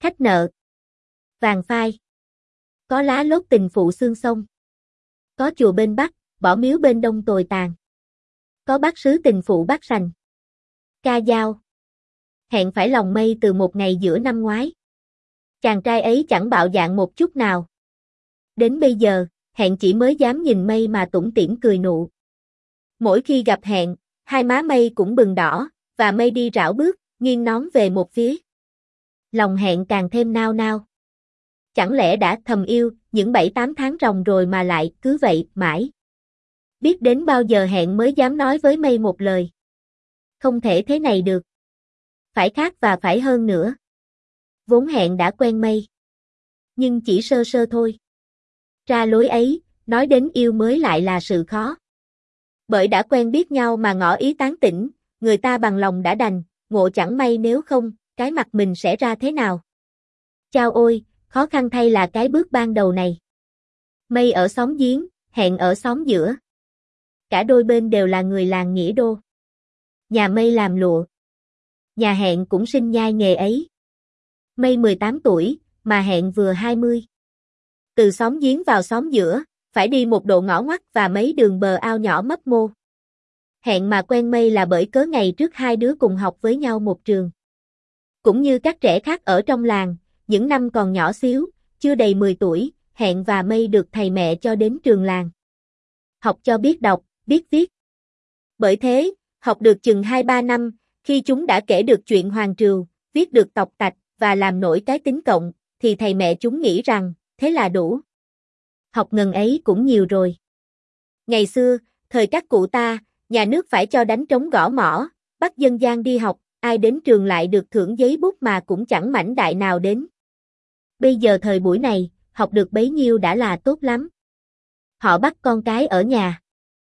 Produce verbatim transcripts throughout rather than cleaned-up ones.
Khách nợ. Vàng phai. Có lá lốt tình phụ xương sông. Có chùa bên Bắc, bỏ miếu bên Đông tồi tàn. Có bác sứ tình phụ Bắc Sành. Ca dao. Hẹn phải lòng mây từ một ngày giữa năm ngoái. Chàng trai ấy chẳng bạo dạn một chút nào. Đến bây giờ, Hẹn chỉ mới dám nhìn mây mà tủm tỉm cười nụ. Mỗi khi gặp Hẹn, hai má mây cũng bừng đỏ, và mây đi rảo bước, nghiêng nón về một phía. Lòng Hẹn càng thêm nao nao. Chẳng lẽ đã thầm yêu những bảy tám tháng ròng rồi mà lại cứ vậy mãi. Biết đến bao giờ Hẹn mới dám nói với mây một lời. Không thể thế này được. Phải khác và phải hơn nữa. Vốn Hẹn đã quen mây. Nhưng chỉ sơ sơ thôi. Ra lối ấy, nói đến yêu mới lại là sự khó. Bởi đã quen biết nhau mà ngỏ ý tán tỉnh, người ta bằng lòng đã đành, ngộ chẳng may nếu không, cái mặt mình sẽ ra thế nào. Chao ôi, khó khăn thay là cái bước ban đầu này. Mây ở xóm giếng, Hẹn ở xóm giữa. Cả đôi bên đều là người làng Nghĩa Đô. Nhà Mây làm lụa. Nhà Hẹn cũng sinh nhai nghề ấy. Mây mười tám tuổi, mà Hẹn vừa hai mươi. Từ xóm giếng vào xóm giữa, phải đi một độ ngõ ngoắt và mấy đường bờ ao nhỏ mấp mô. Hẹn mà quen Mây là bởi cớ ngày trước hai đứa cùng học với nhau một trường. Cũng như các trẻ khác ở trong làng, những năm còn nhỏ xíu, chưa đầy mười tuổi, Hẹn và Mây được thầy mẹ cho đến trường làng. Học cho biết đọc, biết viết. Bởi thế, học được chừng hai ba năm, khi chúng đã kể được chuyện hoàng trừu, viết được tọc tạch và làm nổi cái tính cộng, thì thầy mẹ chúng nghĩ rằng, thế là đủ. Học ngần ấy cũng nhiều rồi. Ngày xưa, thời các cụ ta, nhà nước phải cho đánh trống gõ mõ, bắt dân gian đi học, ai đến trường lại được thưởng giấy bút mà cũng chẳng mảnh đại nào đến. Bây giờ thời buổi này, học được bấy nhiêu đã là tốt lắm. Họ bắt con cái ở nhà.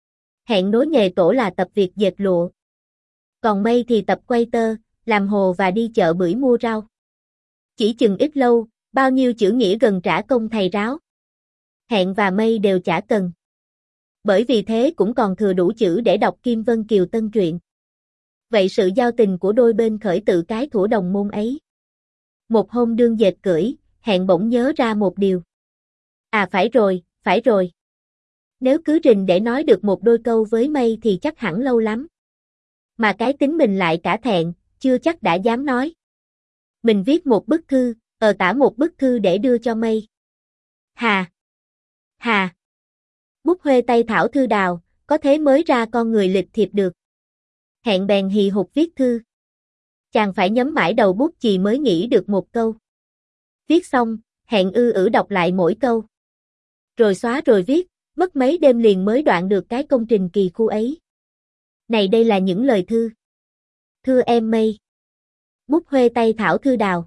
Hẹn nối nghề tổ là tập việc dệt lụa. Còn Mây thì tập quay tơ, làm hồ và đi chợ bưởi mua rau. Chỉ chừng ít lâu, bao nhiêu chữ nghĩa gần trả công thầy ráo. Hẹn và Mây đều chả cần. Bởi vì thế cũng còn thừa đủ chữ để đọc Kim Vân Kiều Tân truyện. Vậy sự giao tình của đôi bên khởi tự cái thủa đồng môn ấy. Một hôm đương dệt cưỡi, Hẹn bỗng nhớ ra một điều. À phải rồi, phải rồi. Nếu cứ rình để nói được một đôi câu với Mây thì chắc hẳn lâu lắm. Mà cái tính mình lại cả thẹn, chưa chắc đã dám nói. Mình viết một bức thư, ờ tả một bức thư để đưa cho Mây. Hà! Hà! Bút huê tay thảo thư đào, có thế mới ra con người lịch thiệp được. Hẹn bèn hì hục viết thư. Chàng phải nhấm mãi đầu bút chì mới nghĩ được một câu. Viết xong, Hẹn ư ử đọc lại mỗi câu. Rồi xóa rồi viết, mất mấy đêm liền mới đoạn được cái công trình kỳ khu ấy. Này đây là những lời thư. Thưa em Mây. Bút huê tay thảo thư đào.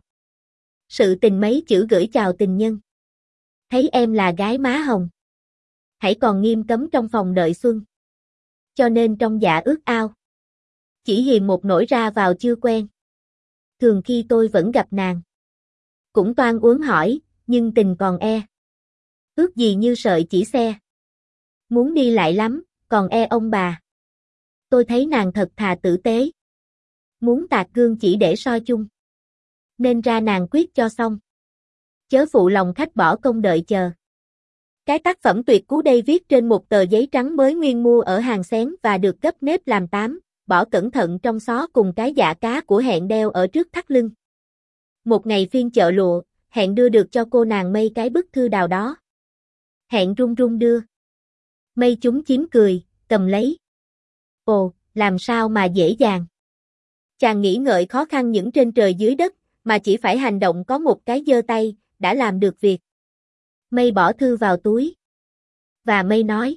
Sự tình mấy chữ gửi chào tình nhân. Thấy em là gái má hồng. Hãy còn nghiêm cấm trong phòng đợi xuân. Cho nên trong dạ ước ao. Chỉ hiềm một nỗi ra vào chưa quen. Thường khi tôi vẫn gặp nàng. Cũng toan uốn hỏi, nhưng tình còn e. Ước gì như sợi chỉ xe. Muốn đi lại lắm, còn e ông bà. Tôi thấy nàng thật thà tử tế. Muốn tạc gương chỉ để soi chung. Nên ra nàng quyết cho xong. Chớ phụ lòng khách bỏ công đợi chờ. Cái tác phẩm tuyệt cú đây viết trên một tờ giấy trắng mới nguyên mua ở hàng xén và được gấp nếp làm tám, bỏ cẩn thận trong xó cùng cái dạ cá của Hẹn đeo ở trước thắt lưng. Một ngày phiên chợ lụa, Hẹn đưa được cho cô nàng Mây cái bức thư đào đó. Hẹn run run đưa. Mây chúng chiếm cười, cầm lấy. Ồ, làm sao mà dễ dàng. Chàng nghĩ ngợi khó khăn những trên trời dưới đất, mà chỉ phải hành động có một cái giơ tay, đã làm được việc. Mây bỏ thư vào túi. Và Mây nói.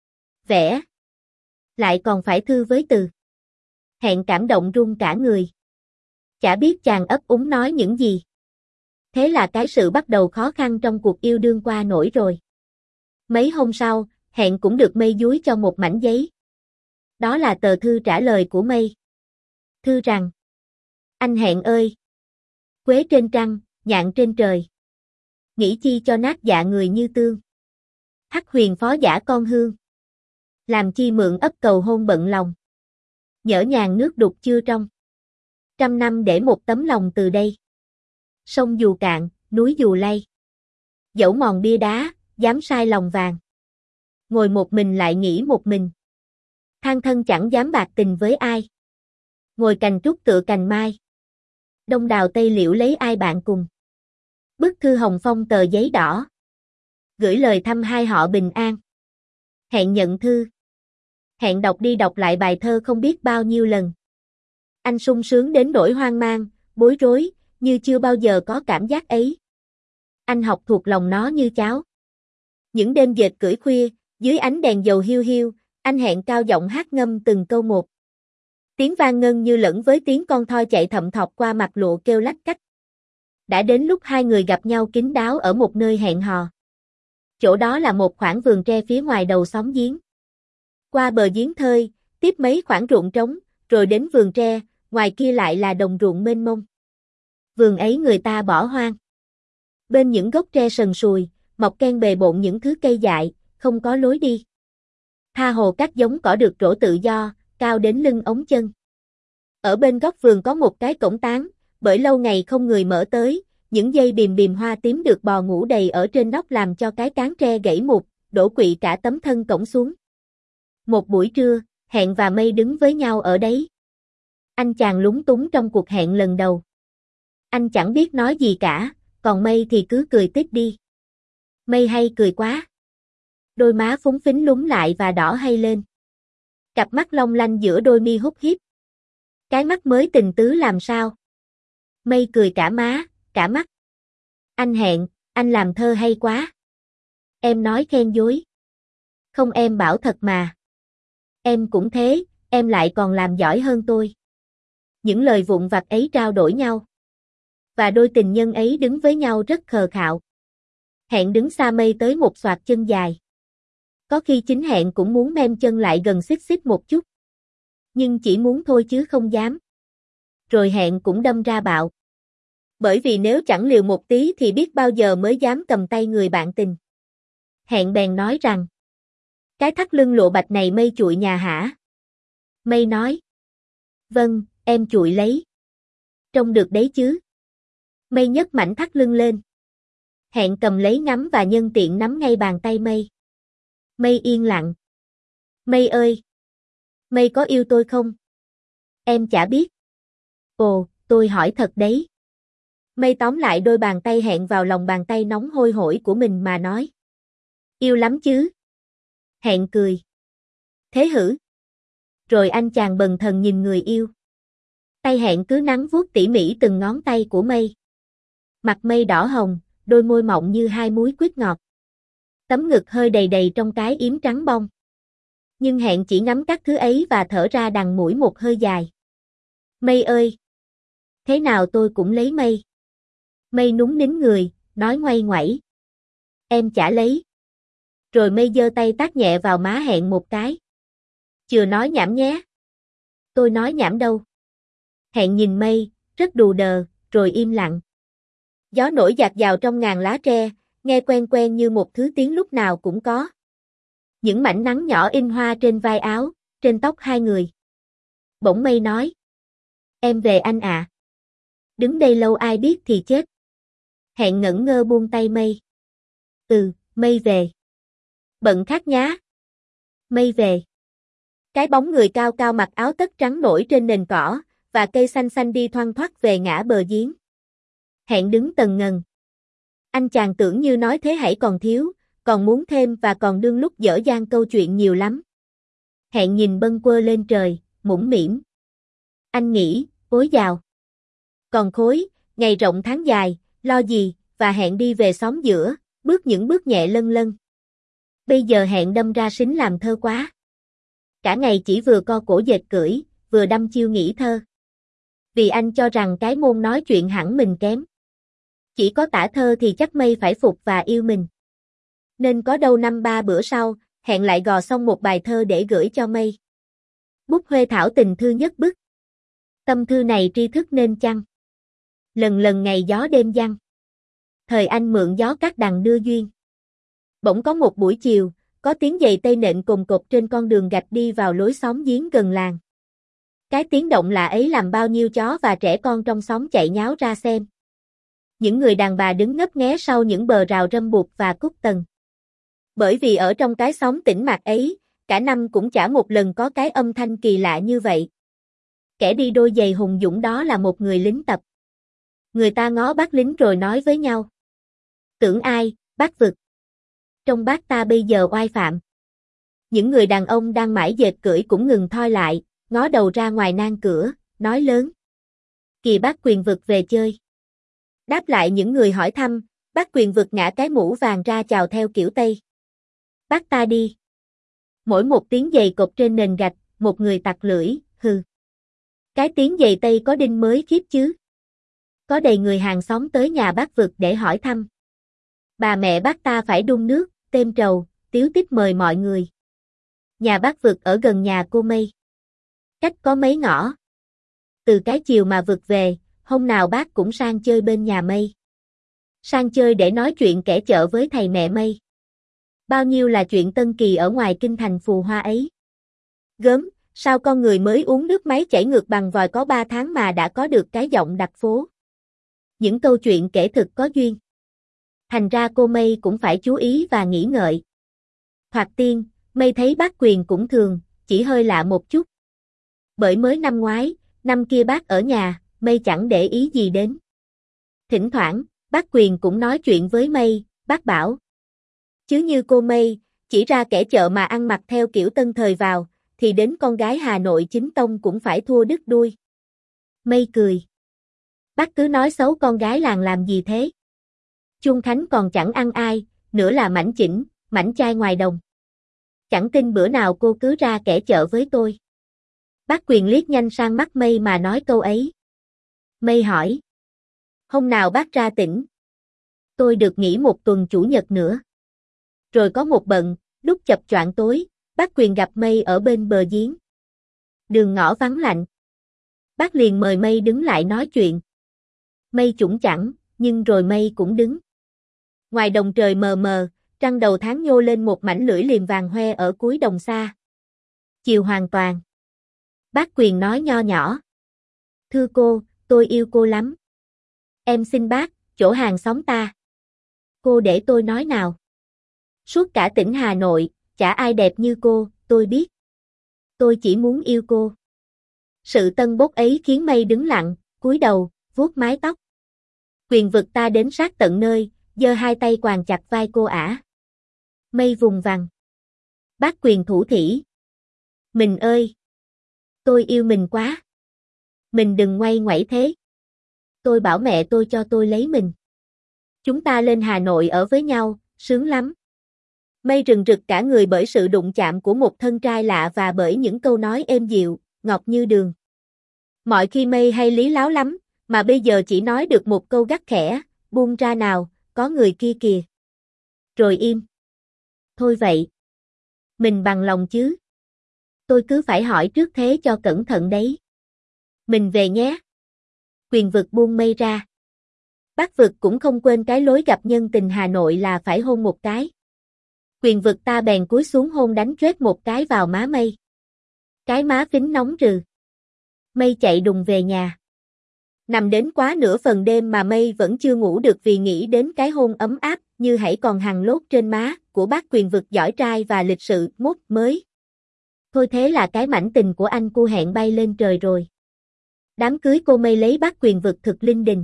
Vẽ. Lại còn phải thư với từ. Hẹn cảm động run cả người. Chả biết chàng ấp úng nói những gì. Thế là cái sự bắt đầu khó khăn trong cuộc yêu đương qua nổi rồi. Mấy hôm sau, Hẹn cũng được Mây dúi cho một mảnh giấy. Đó là tờ thư trả lời của Mây. Thư rằng. Anh Hẹn ơi! Quế trên trăng, nhạn trên trời. Nghĩ chi cho nát dạ người như tương. Hắc huyền phó giả con hương. Làm chi mượn ấp cầu hôn bận lòng. Nhỡ nhàng nước đục chưa trong. Trăm năm để một tấm lòng từ đây. Sông dù cạn, núi dù lay. Dẫu mòn bia đá, dám sai lòng vàng. Ngồi một mình lại nghĩ một mình. Than thân chẳng dám bạc tình với ai. Ngồi cành trúc tựa cành mai. Đông đào tây liễu lấy ai bạn cùng. Bức thư hồng phong tờ giấy đỏ. Gửi lời thăm hai họ bình an. Hẹn nhận thư. Hẹn đọc đi đọc lại bài thơ không biết bao nhiêu lần. Anh sung sướng đến nỗi hoang mang, bối rối, như chưa bao giờ có cảm giác ấy. Anh học thuộc lòng nó như cháo. Những đêm dệt cưỡi khuya, dưới ánh đèn dầu hiu hiu, anh hẹn cao giọng hát ngâm từng câu một. Tiếng vang ngân như lẫn với tiếng con thoi chạy thậm thọc qua mặt lụa kêu lách cách. Đã đến lúc hai người gặp nhau kín đáo ở một nơi hẹn hò. Chỗ đó là một khoảng vườn tre phía ngoài đầu xóm giếng. Qua bờ giếng thơi, tiếp mấy khoảng ruộng trống, rồi đến vườn tre, ngoài kia lại là đồng ruộng mênh mông. Vườn ấy người ta bỏ hoang. Bên những gốc tre sần sùi, mọc ken bề bộn những thứ cây dại, không có lối đi. Tha hồ các giống cỏ được trổ tự do, cao đến lưng ống chân. Ở bên góc vườn có một cái cổng tán, bởi lâu ngày không người mở tới, những dây bìm bìm hoa tím được bò ngủ đầy ở trên nóc làm cho cái cán tre gãy mục, đổ quỵ cả tấm thân cổng xuống. Một buổi trưa, Hẹn và Mây đứng với nhau ở đấy. Anh chàng lúng túng trong cuộc hẹn lần đầu. Anh chẳng biết nói gì cả, còn Mây thì cứ cười tít đi. Mây hay cười quá. Đôi má phúng phính lúng lại và đỏ hay lên. Cặp mắt long lanh giữa đôi mi hút híp. Cái mắt mới tình tứ làm sao? Mây cười cả má, cả mắt. Anh Hẹn, anh làm thơ hay quá. Em nói khen dối. Không, em bảo thật mà. Em cũng thế, em lại còn làm giỏi hơn tôi. Những lời vụn vặt ấy trao đổi nhau. Và đôi tình nhân ấy đứng với nhau rất khờ khạo. Hẹn đứng xa Mây tới một xoạc chân dài. Có khi chính Hẹn cũng muốn mem chân lại gần xích xích một chút. Nhưng chỉ muốn thôi chứ không dám. Rồi Hẹn cũng đâm ra bạo. Bởi vì nếu chẳng liều một tí thì biết bao giờ mới dám cầm tay người bạn tình. Hẹn bèn nói rằng. Cái thắt lưng lộ bạch này Mây chụi nhà hả? Mây nói. Vâng, em chụi lấy. Trông được đấy chứ. Mây nhấc mảnh thắt lưng lên. Hẹn cầm lấy ngắm và nhân tiện nắm ngay bàn tay Mây. Mây yên lặng. Mây ơi! Mây có yêu tôi không? Em chả biết. Ồ, tôi hỏi thật đấy. Mây tóm lại đôi bàn tay Hẹn vào lòng bàn tay nóng hôi hổi của mình mà nói. Yêu lắm chứ. Hẹn cười. Thế hử? Rồi anh chàng bần thần nhìn người yêu. Tay Hẹn cứ nắn vuốt tỉ mỉ từng ngón tay của Mây. Mặt Mây đỏ hồng, đôi môi mọng như hai múi quýt ngọt. Tấm ngực hơi đầy đầy trong cái yếm trắng bông. Nhưng Hẹn chỉ ngắm các thứ ấy và thở ra đằng mũi một hơi dài. Mây ơi! Thế nào tôi cũng lấy Mây. Mây núng nín người, nói ngoay ngoẩy. Em chả lấy. Rồi Mây giơ tay tát nhẹ vào má Hẹn một cái. Chừa nói nhảm nhé. Tôi nói nhảm đâu. Hẹn nhìn Mây, rất đù đờ, rồi im lặng. Gió nổi dạt dào trong ngàn lá tre, nghe quen quen như một thứ tiếng lúc nào cũng có. Những mảnh nắng nhỏ in hoa trên vai áo, trên tóc hai người. Bỗng Mây nói. Em về anh ạ. À. Đứng đây lâu ai biết thì chết. Hẹn ngẩn ngơ buông tay Mây. Ừ, Mây về. Bận khác nhá. Mây về. Cái bóng người cao cao mặc áo tất trắng nổi trên nền cỏ, và cây xanh xanh đi thoăn thoắt về ngã bờ giếng. Hẹn đứng tần ngần. Anh chàng tưởng như nói thế hãy còn thiếu, còn muốn thêm và còn đương lúc dở dang câu chuyện nhiều lắm. Hẹn nhìn bâng quơ lên trời, mũm mĩm. Anh nghĩ, ối dào. Còn khối, ngày rộng tháng dài, lo gì, và Hẹn đi về xóm giữa, bước những bước nhẹ lân lân. Bây giờ Hẹn đâm ra sính làm thơ quá. Cả ngày chỉ vừa co cổ dệt cưỡi, vừa đăm chiêu nghĩ thơ. Vì anh cho rằng cái môn nói chuyện hẳn mình kém. Chỉ có tả thơ thì chắc Mây phải phục và yêu mình. Nên có đâu năm ba bữa sau, Hẹn lại gò xong một bài thơ để gửi cho Mây. Bút huê thảo tình thư nhất bức. Tâm thư này tri thức nên chăng? Lần lần ngày gió đêm giăng. Thời anh mượn gió cát đằng đưa duyên. Bỗng có một buổi chiều, có tiếng giày tây nện cồn cộp trên con đường gạch đi vào lối xóm giếng gần làng. Cái tiếng động lạ ấy làm bao nhiêu chó và trẻ con trong xóm chạy nháo ra xem. Những người đàn bà đứng ngấp nghé sau những bờ rào râm buộc và cúc tầng. Bởi vì ở trong cái xóm tĩnh mạc ấy, cả năm cũng chả một lần có cái âm thanh kỳ lạ như vậy. Kẻ đi đôi giày hùng dũng đó là một người lính tập. Người ta ngó bác lính rồi nói với nhau. Tưởng ai, bác vực. Trong bác ta bây giờ oai phạm. Những người đàn ông đang mãi dệt cưỡi cũng ngừng thoi lại, ngó đầu ra ngoài nang cửa, nói lớn. Kìa bác Quyền Vực về chơi. Đáp lại những người hỏi thăm, bác Quyền Vực ngã cái mũ vàng ra chào theo kiểu Tây. Bác ta đi. Mỗi một tiếng giày cột trên nền gạch, một người tặc lưỡi, hừ. Cái tiếng giày Tây có đinh mới khiếp chứ. Có đầy người hàng xóm tới nhà bác Vực để hỏi thăm. Bà mẹ bác ta phải đun nước, têm trầu, tiếu tích mời mọi người. Nhà bác Vực ở gần nhà cô Mây. Cách có mấy ngõ. Từ cái chiều mà Vực về, hôm nào bác cũng sang chơi bên nhà Mây. Sang chơi để nói chuyện kẻ chợ với thầy mẹ Mây. Bao nhiêu là chuyện tân kỳ ở ngoài kinh thành phù hoa ấy. Gớm, sao con người mới uống nước máy chảy ngược bằng vòi có ba tháng mà đã có được cái giọng đặc phố. Những câu chuyện kể thực có duyên. Thành ra cô Mây cũng phải chú ý và nghĩ ngợi. Thoạt tiên, Mây thấy bác Quyền cũng thường, chỉ hơi lạ một chút. Bởi mới năm ngoái, năm kia bác ở nhà, Mây chẳng để ý gì đến. Thỉnh thoảng, bác Quyền cũng nói chuyện với Mây, bác bảo. Chứ như cô Mây, chỉ ra kẻ chợ mà ăn mặc theo kiểu tân thời vào, thì đến con gái Hà Nội chính tông cũng phải thua đứt đuôi. Mây cười. Bác cứ nói xấu con gái làng làm gì thế? Chuông Khánh còn chẳng ăn ai, nữa là mảnh chỉnh, mảnh chai ngoài đồng. Chẳng tin bữa nào cô cứ ra kẻ chợ với tôi. Bác Quyền liếc nhanh sang mắt Mây mà nói câu ấy. Mây hỏi. Hôm nào bác ra tỉnh? Tôi được nghỉ một tuần chủ nhật nữa. Rồi có một bận, lúc chập choạng tối, bác Quyền gặp Mây ở bên bờ giếng. Đường ngõ vắng lạnh. Bác liền mời Mây đứng lại nói chuyện. Mây chủng chẳng, nhưng rồi Mây cũng đứng. Ngoài đồng trời mờ mờ, trăng đầu tháng nhô lên một mảnh lưỡi liềm vàng hoe ở cuối đồng xa. Chiều hoàn toàn. Bác Quyền nói nho nhỏ. Thưa cô, tôi yêu cô lắm. Em xin bác, chỗ hàng xóm ta. Cô để tôi nói nào. Suốt cả tỉnh Hà Nội, chả ai đẹp như cô, tôi biết. Tôi chỉ muốn yêu cô. Sự tân bốc ấy khiến Mây đứng lặng, cúi đầu, vuốt mái tóc. Quyền Vực ta đến sát tận nơi, giơ hai tay quàng chặt vai cô ả. Mây vùng vằng. Bác Quyền thủ thỉ. Mình ơi! Tôi yêu mình quá. Mình đừng ngoay ngoẩy thế. Tôi bảo mẹ tôi cho tôi lấy mình. Chúng ta lên Hà Nội ở với nhau, sướng lắm. Mây rừng rực cả người bởi sự đụng chạm của một thân trai lạ và bởi những câu nói êm dịu, ngọt như đường. Mọi khi Mây hay lý láo lắm, mà bây giờ chỉ nói được một câu gắt khẽ, buông ra nào, có người kia kìa. Rồi im. Thôi vậy. Mình bằng lòng chứ. Tôi cứ phải hỏi trước thế cho cẩn thận đấy. Mình về nhé. Quyền Vực buông Mây ra. Bác Vực cũng không quên cái lối gặp nhân tình Hà Nội là phải hôn một cái. Quyền Vực ta bèn cúi xuống hôn đánh choét một cái vào má Mây. Cái má phím nóng rừ. Mây chạy đùng về nhà. Nằm đến quá nửa phần đêm mà Mây vẫn chưa ngủ được vì nghĩ đến cái hôn ấm áp như hãy còn hằn lốt trên má của bác Quyền Vực giỏi trai và lịch sự mốt mới. Thôi thế là cái mảnh tình của anh cu hẹn bay lên trời rồi. Đám cưới cô Mây lấy bác Quyền Vực thực linh đình.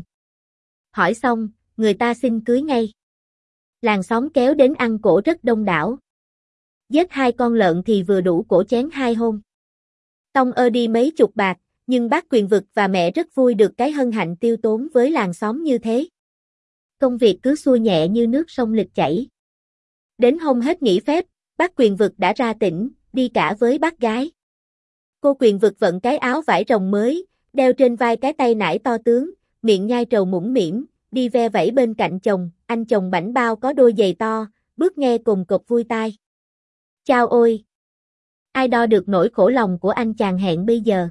Hỏi xong, người ta xin cưới ngay. Làng xóm kéo đến ăn cỗ rất đông đảo. Giết hai con lợn thì vừa đủ cỗ chén hai hôm. Tông ơ đi mấy chục bạc, nhưng bác Quyền Vực và mẹ rất vui được cái hân hạnh tiêu tốn với làng xóm như thế. Công việc cứ xuôi nhẹ như nước sông lịch chảy. Đến hôm hết nghỉ phép, bác Quyền Vực đã ra tỉnh, đi cả với bác gái. Cô Quyền Vực vận cái áo vải rồng mới, đeo trên vai cái tay nải to tướng, miệng nhai trầu mũm mĩm, đi ve vẫy bên cạnh chồng, anh chồng bảnh bao có đôi giày to, bước nghe cồn cộp vui tai. Chao ôi! Ai đo được nỗi khổ lòng của anh chàng hẹn bây giờ.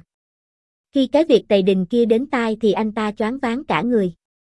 Khi cái việc tày đình kia đến tai thì anh ta choáng váng cả người.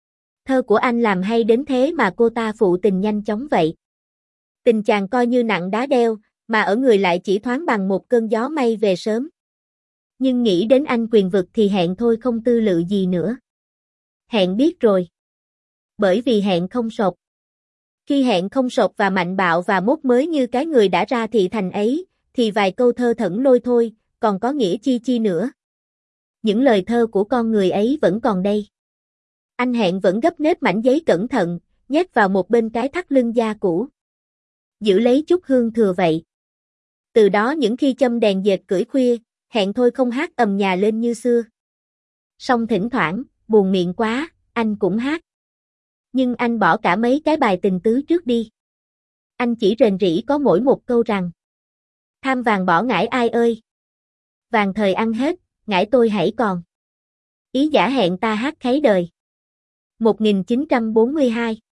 Thơ của anh làm hay đến thế mà cô ta phụ tình nhanh chóng vậy. Tình chàng coi như nặng đá đeo, mà ở người lại chỉ thoáng bằng một cơn gió mây về sớm. Nhưng nghĩ đến anh Quyền Vực thì hẹn thôi không tư lự gì nữa. Hẹn biết rồi. Bởi vì hẹn không sột. Khi hẹn không sột và mạnh bạo và mốt mới như cái người đã ra thị thành ấy, thì vài câu thơ thẫn lôi thôi, còn có nghĩa chi chi nữa. Những lời thơ của con người ấy vẫn còn đây. Anh hẹn vẫn gấp nếp mảnh giấy cẩn thận, nhét vào một bên cái thắt lưng da cũ. Giữ lấy chút hương thừa vậy. Từ đó những khi châm đèn dệt cưỡi khuya, hẹn thôi không hát ầm nhà lên như xưa. Song thỉnh thoảng, buồn miệng quá, anh cũng hát. Nhưng anh bỏ cả mấy cái bài tình tứ trước đi. Anh chỉ rền rĩ có mỗi một câu rằng: tham vàng bỏ ngải ai ơi. Vàng thời ăn hết, ngải tôi hãy còn. Ý giả hẹn ta hát kháy đời. một nghìn chín trăm bốn mươi hai